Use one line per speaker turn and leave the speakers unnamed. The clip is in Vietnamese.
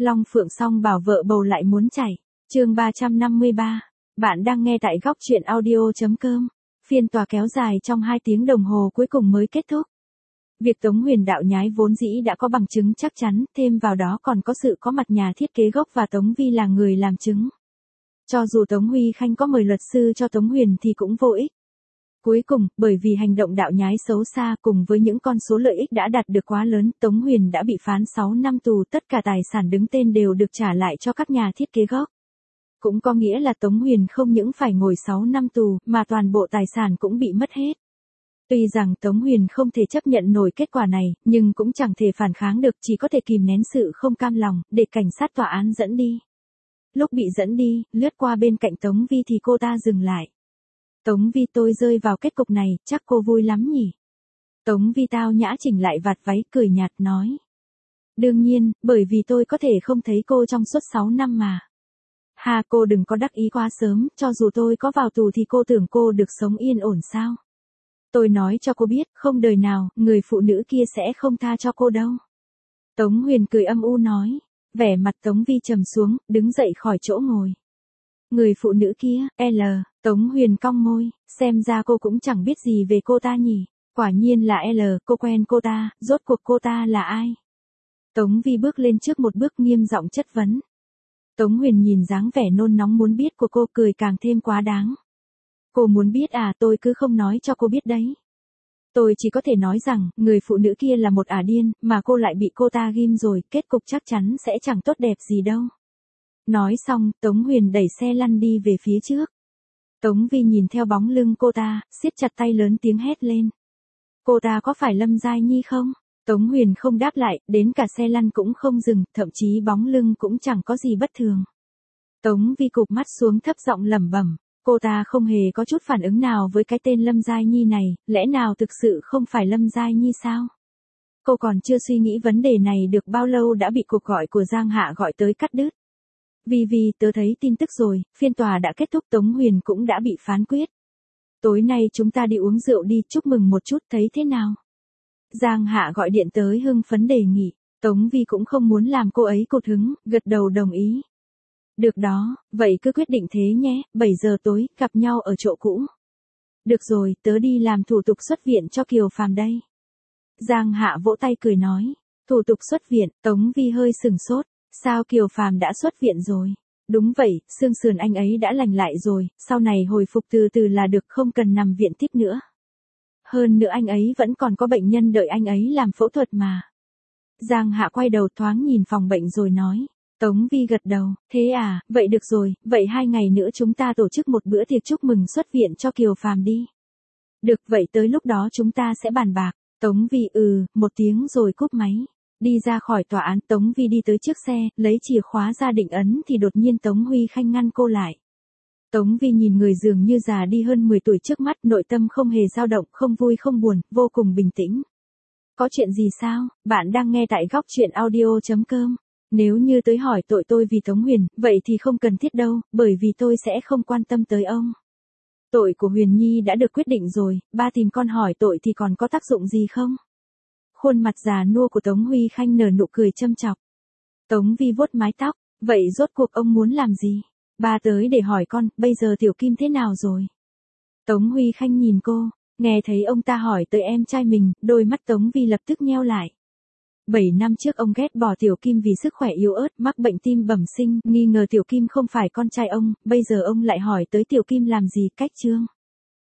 Long Phượng song bảo vợ bầu lại muốn chảy. Chương 353. Bạn đang nghe tại góc truyện audio.com. Phiên tòa kéo dài trong 2 tiếng đồng hồ cuối cùng mới kết thúc. Việc Tống Huyền đạo nhái vốn dĩ đã có bằng chứng chắc chắn, thêm vào đó còn có sự có mặt nhà thiết kế gốc và Tống Vi là người làm chứng. Cho dù Tống Huy Khanh có mời luật sư cho Tống Huyền thì cũng vô ích. Cuối cùng, bởi vì hành động đạo nhái xấu xa cùng với những con số lợi ích đã đạt được quá lớn, Tống Huyền đã bị phán 6 năm tù, tất cả tài sản đứng tên đều được trả lại cho các nhà thiết kế gốc. Cũng có nghĩa là Tống Huyền không những phải ngồi 6 năm tù, mà toàn bộ tài sản cũng bị mất hết. Tuy rằng Tống Huyền không thể chấp nhận nổi kết quả này, nhưng cũng chẳng thể phản kháng được, chỉ có thể kìm nén sự không cam lòng, để cảnh sát tòa án dẫn đi. Lúc bị dẫn đi, lướt qua bên cạnh Tống Vi thì cô ta dừng lại. Tống Vi, tôi rơi vào kết cục này, chắc cô vui lắm nhỉ? Tống Vi tao nhã chỉnh lại vạt váy, cười nhạt nói. Đương nhiên, bởi vì tôi có thể không thấy cô trong suốt 6 năm mà. Hà, cô đừng có đắc ý quá sớm, cho dù tôi có vào tù thì cô tưởng cô được sống yên ổn sao? Tôi nói cho cô biết, không đời nào, người phụ nữ kia sẽ không tha cho cô đâu. Tống Huyền cười âm u nói. Vẻ mặt Tống Vi trầm xuống, đứng dậy khỏi chỗ ngồi. Người phụ nữ kia, Tống Huyền cong môi, xem ra cô cũng chẳng biết gì về cô ta nhỉ. Quả nhiên là cô quen cô ta, rốt cuộc cô ta là ai? Tống Vi bước lên trước một bước nghiêm giọng chất vấn. Tống Huyền nhìn dáng vẻ nôn nóng muốn biết của cô, cười càng thêm quá đáng. Cô muốn biết à, tôi cứ không nói cho cô biết đấy. Tôi chỉ có thể nói rằng, người phụ nữ kia là một ả điên, mà cô lại bị cô ta ghim rồi, kết cục chắc chắn sẽ chẳng tốt đẹp gì đâu. Nói xong, Tống Huyền đẩy xe lăn đi về phía trước. Tống Vi nhìn theo bóng lưng cô ta, siết chặt tay lớn tiếng hét lên. Cô ta có phải Lâm Giai Nhi không? Tống Huyền không đáp lại, đến cả xe lăn cũng không dừng, thậm chí bóng lưng cũng chẳng có gì bất thường. Tống Vi cụp mắt xuống thấp giọng lẩm bẩm. Cô ta không hề có chút phản ứng nào với cái tên Lâm Giai Nhi này, lẽ nào thực sự không phải Lâm Giai Nhi sao? Cô còn chưa suy nghĩ vấn đề này được bao lâu đã bị cuộc gọi của Giang Hạ gọi tới cắt đứt. Vì tớ thấy tin tức rồi, phiên tòa đã kết thúc, Tống Huyền cũng đã bị phán quyết. Tối nay chúng ta đi uống rượu đi, chúc mừng một chút, thấy thế nào? Giang Hạ gọi điện tới hưng phấn đề nghị, Tống Vi cũng không muốn làm cô ấy cụt hứng, gật đầu đồng ý. Được đó, vậy cứ quyết định thế nhé, 7 giờ tối, gặp nhau ở chỗ cũ. Được rồi, tớ đi làm thủ tục xuất viện cho Kiều Phàm đây. Giang Hạ vỗ tay cười nói, thủ tục xuất viện, Tống Vi hơi sừng sốt, sao Kiều Phàm đã xuất viện rồi? Đúng vậy, xương sườn anh ấy đã lành lại rồi, sau này hồi phục từ từ là được, không cần nằm viện tiếp nữa. Hơn nữa anh ấy vẫn còn có bệnh nhân đợi anh ấy làm phẫu thuật mà. Giang Hạ quay đầu thoáng nhìn phòng bệnh rồi nói. Tống Vi gật đầu, thế à, vậy được rồi, vậy 2 ngày nữa chúng ta tổ chức một bữa tiệc chúc mừng xuất viện cho Kiều Phàm đi. Được, vậy tới lúc đó chúng ta sẽ bàn bạc. Tống Vi một tiếng rồi cúp máy. Đi ra khỏi tòa án, Tống Vi đi tới trước xe, lấy chìa khóa ra định ấn thì đột nhiên Tống Huy Khanh ngăn cô lại. Tống Vi nhìn người dường như già đi hơn 10 tuổi trước mắt, nội tâm không hề dao động, không vui không buồn, vô cùng bình tĩnh. Có chuyện gì sao? Bạn đang nghe tại góc truyện audio.com. Nếu như tới hỏi tội tôi vì Tống Huyền, vậy thì không cần thiết đâu, bởi vì tôi sẽ không quan tâm tới ông. Tội của Huyền Nhi đã được quyết định rồi, ba tìm con hỏi tội thì còn có tác dụng gì không? Khuôn mặt già nua của Tống Huy Khanh nở nụ cười châm chọc. Tống Vi vuốt mái tóc, vậy rốt cuộc ông muốn làm gì? Ba tới để hỏi con, bây giờ Tiểu Kim thế nào rồi? Tống Huy Khanh nhìn cô, nghe thấy ông ta hỏi tới em trai mình, đôi mắt Tống Vi lập tức nheo lại. 7 năm trước ông ghét bỏ Tiểu Kim vì sức khỏe yếu ớt, mắc bệnh tim bẩm sinh, nghi ngờ Tiểu Kim không phải con trai ông, bây giờ ông lại hỏi tới Tiểu Kim làm gì, cách trương.